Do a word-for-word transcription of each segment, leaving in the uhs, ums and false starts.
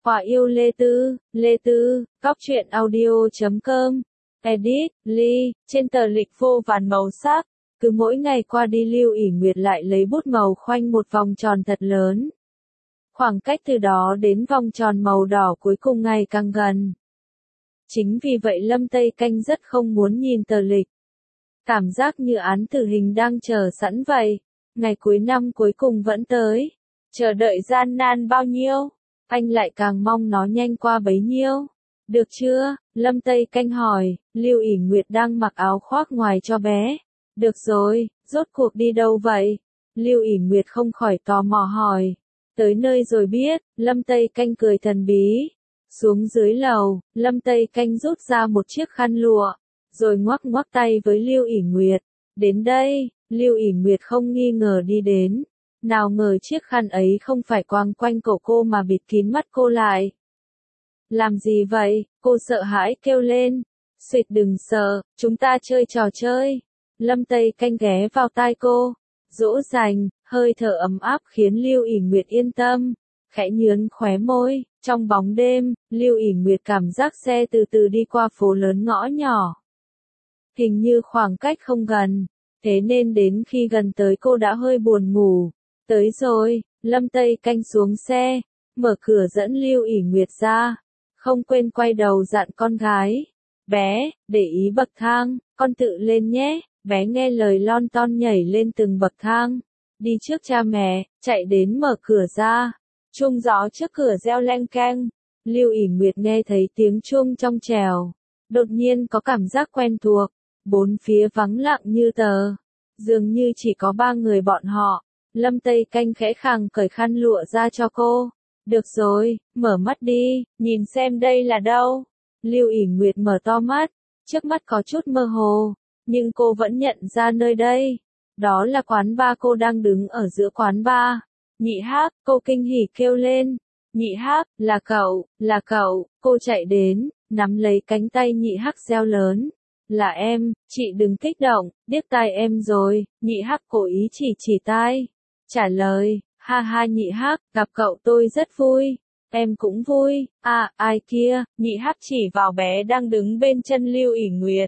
Quả yêu Lê Tư, Lê Tư, Cóc truyện audio chấm com, edit, Ly, trên tờ lịch vô vàn màu sắc, cứ mỗi ngày qua đi Lưu ỷ Nguyệt lại lấy bút màu khoanh một vòng tròn thật lớn. Khoảng cách từ đó đến vòng tròn màu đỏ cuối cùng ngày càng gần. Chính vì vậy Lâm Tây Canh rất không muốn nhìn tờ lịch. Cảm giác như án tử hình đang chờ sẵn vậy. Ngày cuối năm cuối cùng vẫn tới. Chờ đợi gian nan bao nhiêu, anh lại càng mong nó nhanh qua bấy nhiêu. Được chưa? Lâm Tây Canh hỏi. Lưu ỷ Nguyệt đang mặc áo khoác ngoài cho bé. Được rồi, rốt cuộc đi đâu vậy? Lưu ỷ Nguyệt không khỏi tò mò hỏi. Tới nơi rồi biết, Lâm Tây Canh cười thần bí. Xuống dưới lầu, Lâm Tây Canh rút ra một chiếc khăn lụa, rồi ngoắc ngoắc tay với Lưu ỷ Nguyệt. Đến đây, Lưu ỷ Nguyệt không nghi ngờ đi đến. Nào ngờ chiếc khăn ấy không phải quàng quanh cổ cô mà bịt kín mắt cô lại. Làm gì vậy? Cô sợ hãi kêu lên. Xịt đừng sợ, chúng ta chơi trò chơi. Lâm Tây Canh ghé vào tai cô, dỗ dành, hơi thở ấm áp khiến Lưu ỷ Nguyệt yên tâm. Khẽ nhướn khóe môi, trong bóng đêm, Lưu ỷ Nguyệt cảm giác xe từ từ đi qua phố lớn ngõ nhỏ. Hình như khoảng cách không gần, thế nên đến khi gần tới cô đã hơi buồn ngủ. Tới rồi, Lâm Tây Canh xuống xe, mở cửa dẫn Lưu ỷ Nguyệt ra, không quên quay đầu dặn con gái. Bé, để ý bậc thang, con tự lên nhé. Bé nghe lời lon ton nhảy lên từng bậc thang, đi trước cha mẹ, chạy đến mở cửa ra. Chuông gió trước cửa reo leng keng. Lưu ỷ Nguyệt nghe thấy tiếng chuông trong trẻo, đột nhiên có cảm giác quen thuộc. Bốn phía vắng lặng như tờ, dường như chỉ có ba người bọn họ. Lâm Tây Canh khẽ khàng cởi khăn lụa ra cho cô. Được rồi, mở mắt đi, nhìn xem đây là đâu. Lưu ỷ Nguyệt mở to mắt, trước mắt có chút mơ hồ, nhưng cô vẫn nhận ra nơi đây. Đó là quán bar, cô đang đứng ở giữa quán bar. Nhị Hắc, cô kinh hỉ kêu lên. Nhị Hắc, là cậu, là cậu. Cô chạy đến, nắm lấy cánh tay Nhị Hắc reo lớn. Là em, chị đừng kích động, điếc tai em rồi. Nhị Hắc cố ý chỉ chỉ tai. Trả lời, ha ha Nhị Hắc, gặp cậu tôi rất vui. Em cũng vui. À, ai kia? Nhị Hắc chỉ vào bé đang đứng bên chân Lưu ỷ Nguyệt.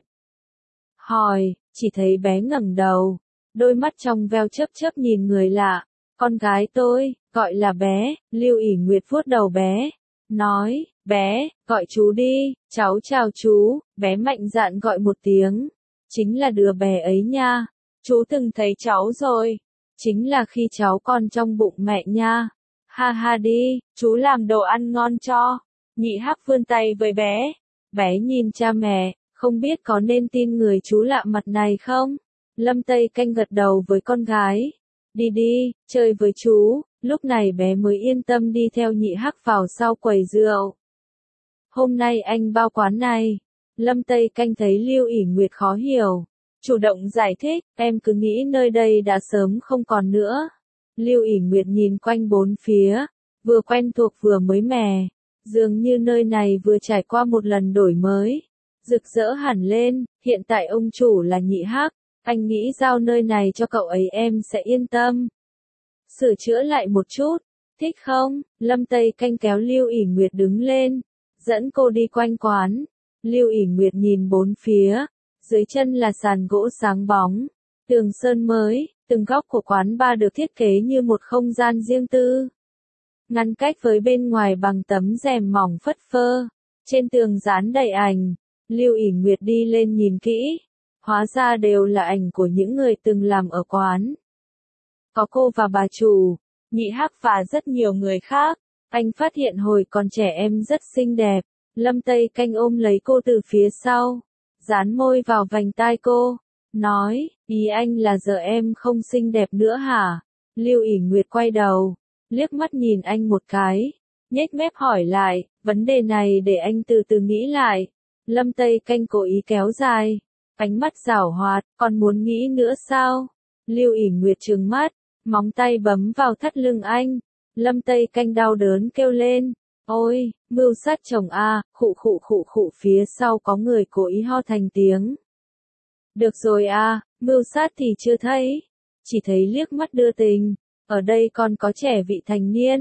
Hỏi, chỉ thấy bé ngẩng đầu, đôi mắt trong veo chớp chớp nhìn người lạ. Con gái tôi, gọi là bé. Lưu ỷ Nguyệt vuốt đầu bé, nói, bé, gọi chú đi, cháu chào chú. Bé mạnh dạn gọi một tiếng. Chính là đứa bé ấy nha. Chú từng thấy cháu rồi. Chính là khi cháu còn trong bụng mẹ nha. Ha ha đi, chú làm đồ ăn ngon cho. Nhị Hắc vươn tay với bé. Bé nhìn cha mẹ, không biết có nên tin người chú lạ mặt này không? Lâm Tây Canh gật đầu với con gái. Đi đi, chơi với chú. Lúc này bé mới yên tâm đi theo Nhị Hắc vào sau quầy rượu. Hôm nay anh bao quán này. Lâm Tây Canh thấy Lưu ỷ Nguyệt khó hiểu, chủ động giải thích, em cứ nghĩ nơi đây đã sớm không còn nữa. Lưu ỷ Nguyệt nhìn quanh bốn phía, vừa quen thuộc vừa mới mẻ, dường như nơi này vừa trải qua một lần đổi mới, rực rỡ hẳn lên. Hiện tại ông chủ là Nhị Hắc, anh nghĩ giao nơi này cho cậu ấy em sẽ yên tâm. Sửa chữa lại một chút, thích không? Lâm Tây Canh kéo Lưu ỷ Nguyệt đứng lên, dẫn cô đi quanh quán. Lưu ỷ Nguyệt nhìn bốn phía, dưới chân là sàn gỗ sáng bóng, tường sơn mới, từng góc của quán bar được thiết kế như một không gian riêng tư. Ngăn cách với bên ngoài bằng tấm rèm mỏng phất phơ, trên tường dán đầy ảnh. Lưu ỷ Nguyệt đi lên nhìn kỹ, hóa ra đều là ảnh của những người từng làm ở quán. Có cô và bà chủ, Nhị Hắc và rất nhiều người khác. Anh phát hiện hồi còn trẻ em rất xinh đẹp. Lâm Tây Canh ôm lấy cô từ phía sau, dán môi vào vành tai cô, nói, ý anh là giờ em không xinh đẹp nữa hả? Lưu ỷ Nguyệt quay đầu, liếc mắt nhìn anh một cái, nhếch mép hỏi lại, vấn đề này để anh từ từ nghĩ lại. Lâm Tây Canh cố ý kéo dài, ánh mắt giảo hoạt, còn muốn nghĩ nữa sao? Lưu ỷ Nguyệt trừng mắt, móng tay bấm vào thắt lưng anh. Lâm Tây Canh đau đớn kêu lên. Ôi, mưu sát chồng a, khụ khụ khụ khụ, phía sau có người cố ý ho thành tiếng. Được rồi a, mưu sát thì chưa thấy, chỉ thấy liếc mắt đưa tình, ở đây còn có trẻ vị thành niên.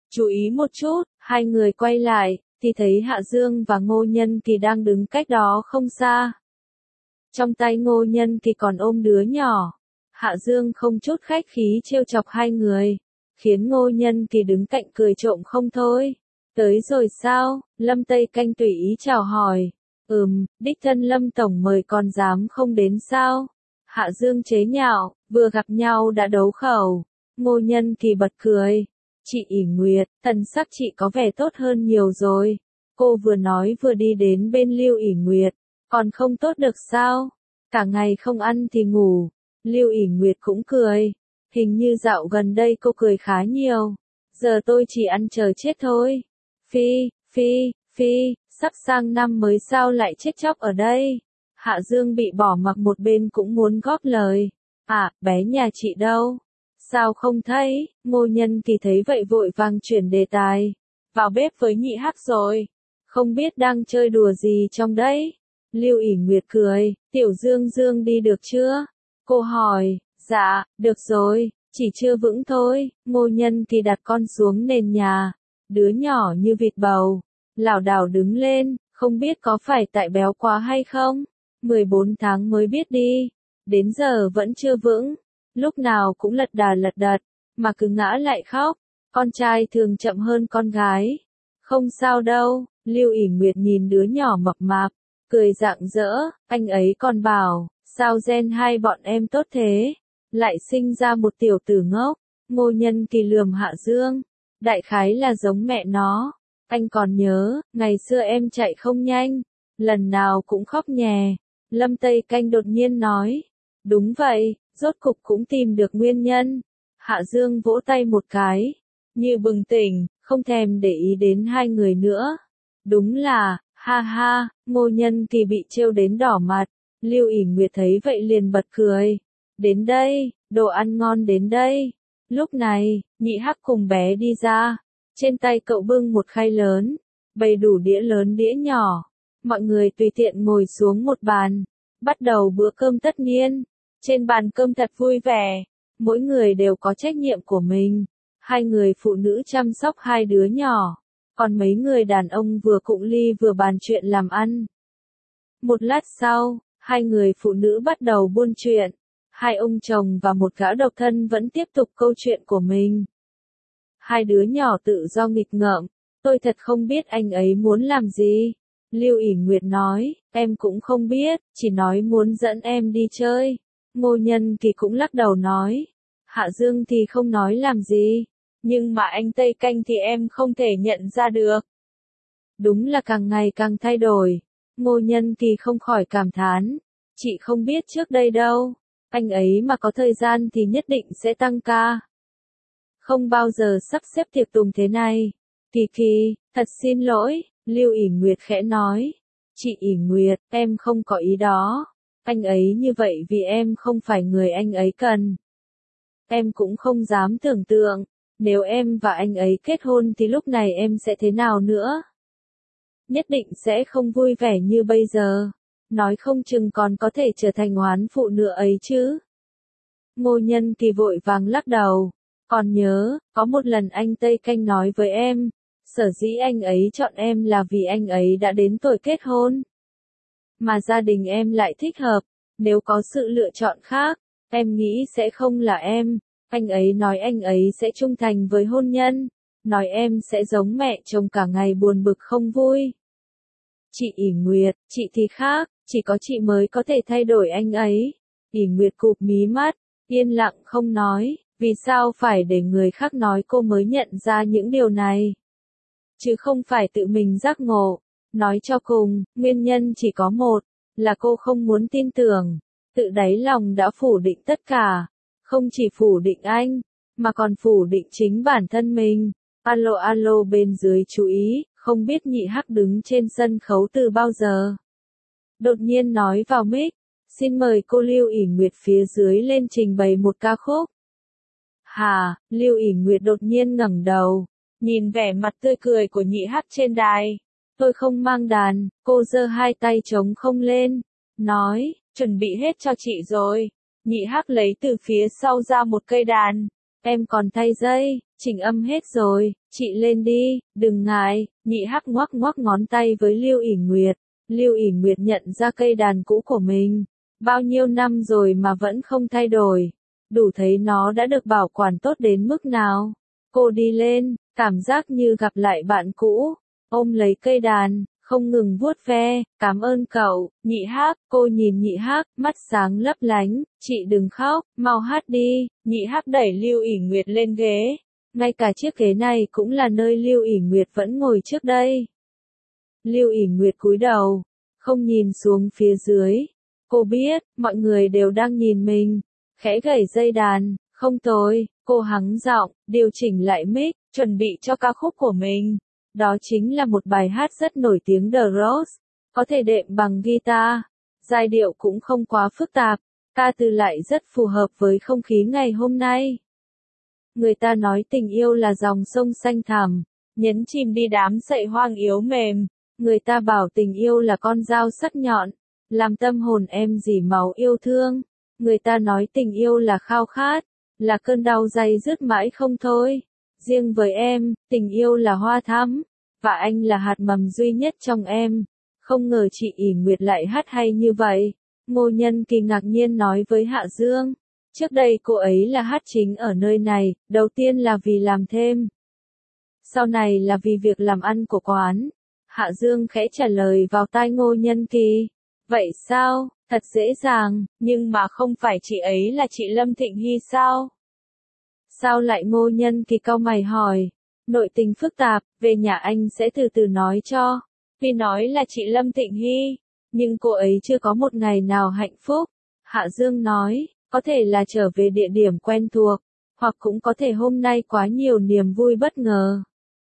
Chú ý một chút, hai người quay lại, thì thấy Hạ Dương và Ngô Nhân Kỳ đang đứng cách đó không xa. Trong tay Ngô Nhân Kỳ còn ôm đứa nhỏ. Hạ Dương không chút khách khí trêu chọc hai người, khiến Ngô Nhân Kỳ đứng cạnh cười trộm không thôi. Tới rồi sao? Lâm Tây Canh tùy ý chào hỏi. Ừm, đích thân Lâm Tổng mời còn dám không đến sao? Hạ Dương chế nhạo, vừa gặp nhau đã đấu khẩu. Ngô Nhân Kỳ bật cười. Chị ỉ Nguyệt, thần sắc chị có vẻ tốt hơn nhiều rồi. Cô vừa nói vừa đi đến bên Lưu ỉ Nguyệt. Còn không tốt được sao? Cả ngày không ăn thì ngủ. Lưu ỉ Nguyệt cũng cười. Hình như dạo gần đây cô cười khá nhiều. Giờ tôi chỉ ăn chờ chết thôi. Phi, phi, phi, sắp sang năm mới sao lại chết chóc ở đây? Hạ Dương bị bỏ mặc một bên cũng muốn góp lời. À, bé nhà chị đâu? Sao không thấy? Ngô Nhân Kỳ thấy vậy vội vàng chuyển đề tài. Vào bếp với nhị hắc rồi. Không biết đang chơi đùa gì trong đấy? Lưu ỉ Nguyệt cười. Tiểu Dương Dương đi được chưa? Cô hỏi. Dạ, được rồi, chỉ chưa vững thôi. Ngô Nhân Kỳ đặt con xuống nền nhà. Đứa nhỏ như vịt bầu. Lảo đảo đứng lên, không biết có phải tại béo quá hay không? mười bốn tháng mới biết đi. Đến giờ vẫn chưa vững. Lúc nào cũng lật đà lật đật, mà cứ ngã lại khóc. Con trai thường chậm hơn con gái. Không sao đâu, Lưu ỉ Nguyệt nhìn đứa nhỏ mập mạp, cười rạng rỡ, anh ấy còn bảo, sao gen hai bọn em tốt thế, lại sinh ra một tiểu tử ngốc. Ngô Nhân Kỳ lườm Hạ Dương, đại khái là giống mẹ nó. Anh còn nhớ, ngày xưa em chạy không nhanh, lần nào cũng khóc nhè. Lâm Tây Canh đột nhiên nói, đúng vậy, rốt cục cũng tìm được nguyên nhân. Hạ Dương vỗ tay một cái, như bừng tỉnh, không thèm để ý đến hai người nữa. Đúng là, ha ha, Ngô Nhân Kỳ bị trêu đến đỏ mặt. Lưu ỉ Nguyệt thấy vậy liền bật cười. Đến đây, đồ ăn ngon đến đây. Lúc này, nhị hắc cùng bé đi ra. Trên tay cậu bưng một khay lớn, bày đủ đĩa lớn đĩa nhỏ. Mọi người tùy tiện ngồi xuống một bàn, bắt đầu bữa cơm tất niên. Trên bàn cơm thật vui vẻ, mỗi người đều có trách nhiệm của mình. Hai người phụ nữ chăm sóc hai đứa nhỏ, còn mấy người đàn ông vừa cụng ly vừa bàn chuyện làm ăn. Một lát sau, hai người phụ nữ bắt đầu buôn chuyện. Hai ông chồng và một gã độc thân vẫn tiếp tục câu chuyện của mình. Hai đứa nhỏ tự do nghịch ngợm, tôi thật không biết anh ấy muốn làm gì. Lưu ỉ Nguyệt nói, em cũng không biết, chỉ nói muốn dẫn em đi chơi. Ngô Nhân Kỳ cũng lắc đầu nói, Hạ Dương thì không nói làm gì, nhưng mà anh Tây Canh thì em không thể nhận ra được. Đúng là càng ngày càng thay đổi. Ngô Nhân Kỳ không khỏi cảm thán, chị không biết trước đây đâu, anh ấy mà có thời gian thì nhất định sẽ tăng ca. Không bao giờ sắp xếp tiệc tùng thế này. Kỳ Kỳ, thật xin lỗi, Lưu ỉ Nguyệt khẽ nói. Chị ỉ Nguyệt, em không có ý đó. Anh ấy như vậy vì em không phải người anh ấy cần. Em cũng không dám tưởng tượng, nếu em và anh ấy kết hôn thì lúc này em sẽ thế nào nữa? Nhất định sẽ không vui vẻ như bây giờ. Nói không chừng còn có thể trở thành oán phụ nữa ấy chứ. Ngô Nhân Kỳ vội vàng lắc đầu. Còn nhớ, có một lần anh Tây Canh nói với em, sở dĩ anh ấy chọn em là vì anh ấy đã đến tuổi kết hôn. Mà gia đình em lại thích hợp, nếu có sự lựa chọn khác, em nghĩ sẽ không là em. Anh ấy nói anh ấy sẽ trung thành với hôn nhân, nói em sẽ giống mẹ chồng cả ngày buồn bực không vui. Chị ỉ Nguyệt, chị thì khác, chỉ có chị mới có thể thay đổi anh ấy. ỉ Nguyệt cụp mí mắt, yên lặng không nói, vì sao phải để người khác nói cô mới nhận ra những điều này. Chứ không phải tự mình giác ngộ. Nói cho cùng, nguyên nhân chỉ có một, là cô không muốn tin tưởng, tự đáy lòng đã phủ định tất cả. Không chỉ phủ định anh, mà còn phủ định chính bản thân mình. Alo alo bên dưới chú ý, không biết nhị hắc đứng trên sân khấu từ bao giờ. Đột nhiên nói vào mic, xin mời cô Lưu ỉ Nguyệt phía dưới lên trình bày một ca khúc. Hà, Lưu ỉ Nguyệt đột nhiên ngẩng đầu, nhìn vẻ mặt tươi cười của nhị hắc trên đài. Tôi không mang đàn, cô giơ hai tay trống không lên, nói, chuẩn bị hết cho chị rồi. Nhị hắc lấy từ phía sau ra một cây đàn, Em còn thay dây, chỉnh âm hết rồi, chị lên đi, đừng ngại, nhị hắc ngoắc ngoắc ngón tay với Lưu ỉ Nguyệt. Lưu ỉ Nguyệt nhận ra cây đàn cũ của mình, bao nhiêu năm rồi mà vẫn không thay đổi, đủ thấy nó đã được bảo quản tốt đến mức nào. Cô đi lên, cảm giác như gặp lại bạn cũ, ôm lấy cây đàn, không ngừng vuốt ve, cảm ơn cậu, nhị hắc. Cô nhìn nhị hắc, mắt sáng lấp lánh, chị đừng khóc, mau hát đi. Nhị hắc đẩy Lưu ỉ Nguyệt lên ghế, ngay cả chiếc ghế này cũng là nơi Lưu ỉ Nguyệt vẫn ngồi trước đây. Lưu ỉ Nguyệt cúi đầu, không nhìn xuống phía dưới. Cô biết, mọi người đều đang nhìn mình. Khẽ gảy dây đàn, không tồi, cô hắng giọng, điều chỉnh lại mic, chuẩn bị cho ca khúc của mình. Đó chính là một bài hát rất nổi tiếng The Rose, có thể đệm bằng guitar. Giai điệu cũng không quá phức tạp, ca từ lại rất phù hợp với không khí ngày hôm nay. Người ta nói tình yêu là dòng sông xanh thẳm, nhấn chìm đi đám sậy hoang yếu mềm. Người ta bảo tình yêu là con dao sắc nhọn, làm tâm hồn em rỉ máu yêu thương. Người ta nói tình yêu là khao khát, là cơn đau day dứt mãi không thôi. Riêng với em, tình yêu là hoa thắm, và anh là hạt mầm duy nhất trong em. Không ngờ chị ỉ Nguyệt lại hát hay như vậy. Ngô Nhân Kỳ ngạc nhiên nói với Hạ Dương. Trước đây cô ấy là hát chính ở nơi này, đầu tiên là vì làm thêm. Sau này là vì việc làm ăn của quán. Hạ Dương khẽ trả lời vào tai Ngô Nhân Kỳ. Vậy sao, thật dễ dàng, nhưng mà không phải chị ấy là chị Lâm Thịnh Hy sao? Sao lại? Ngô Nhân Kỳ cau mày hỏi. Nội tình phức tạp, về nhà anh sẽ từ từ nói cho. Vì nói là chị Lâm Thịnh Hy, nhưng cô ấy chưa có một ngày nào hạnh phúc. Hạ Dương nói, có thể là trở về địa điểm quen thuộc, hoặc cũng có thể hôm nay quá nhiều niềm vui bất ngờ.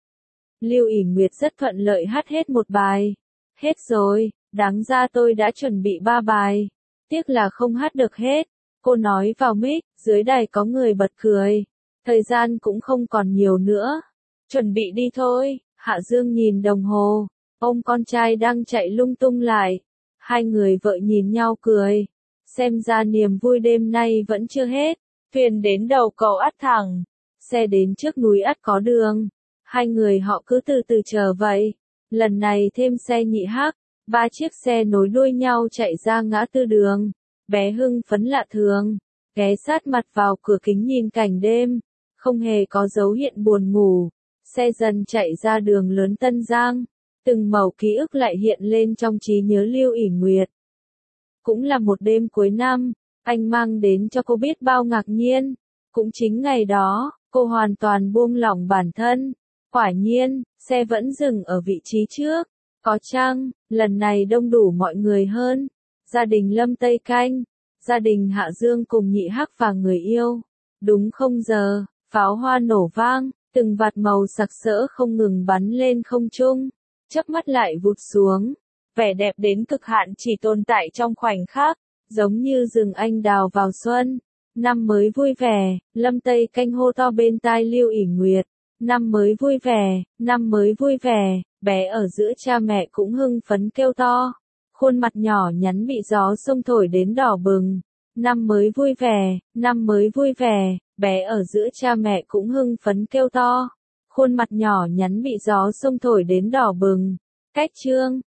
Lưu ỉ Nguyệt rất thuận lợi hát hết một bài. Hết rồi, đáng ra tôi đã chuẩn bị ba bài. Tiếc là không hát được hết. Cô nói vào mic, dưới đài có người bật cười. Thời gian cũng không còn nhiều nữa. Chuẩn bị đi thôi. Hạ Dương nhìn đồng hồ. Ông con trai đang chạy lung tung lại. Hai người vợ nhìn nhau cười. Xem ra niềm vui đêm nay vẫn chưa hết. Thuyền đến đầu cầu ắt thẳng. Xe đến trước núi ắt có đường. Hai người họ cứ từ từ chờ vậy. Lần này thêm xe nhị hắc. Ba chiếc xe nối đuôi nhau chạy ra ngã tư đường. Bé hưng phấn lạ thường. Ghé sát mặt vào cửa kính nhìn cảnh đêm. Không hề có dấu hiện buồn ngủ. Xe dần chạy ra đường lớn Tân Giang. Từng mẩu ký ức lại hiện lên trong trí nhớ Lưu ỉ Nguyệt. Cũng là một đêm cuối năm, anh mang đến cho cô biết bao ngạc nhiên. Cũng chính ngày đó, cô hoàn toàn buông lỏng bản thân. Quả nhiên, xe vẫn dừng ở vị trí trước. Có chăng, lần này đông đủ mọi người hơn. Gia đình Lâm Tây Canh, gia đình Hạ Dương cùng nhị hắc và người yêu. Đúng không giờ, pháo hoa nổ vang, từng vạt màu sặc sỡ không ngừng bắn lên không trung. Chớp mắt lại vụt xuống. Vẻ đẹp đến cực hạn chỉ tồn tại trong khoảnh khắc, giống như rừng anh đào vào xuân. Năm mới vui vẻ, Lâm Tây Canh hô to bên tai Lưu ỉ Nguyệt. Năm mới vui vẻ, năm mới vui vẻ, bé ở giữa cha mẹ cũng hưng phấn kêu to. Khuôn mặt nhỏ nhắn bị gió xông thổi đến đỏ bừng. Năm mới vui vẻ, năm mới vui vẻ, bé ở giữa cha mẹ cũng hưng phấn kêu to. Khuôn mặt nhỏ nhắn bị gió xông thổi đến đỏ bừng. Cách chương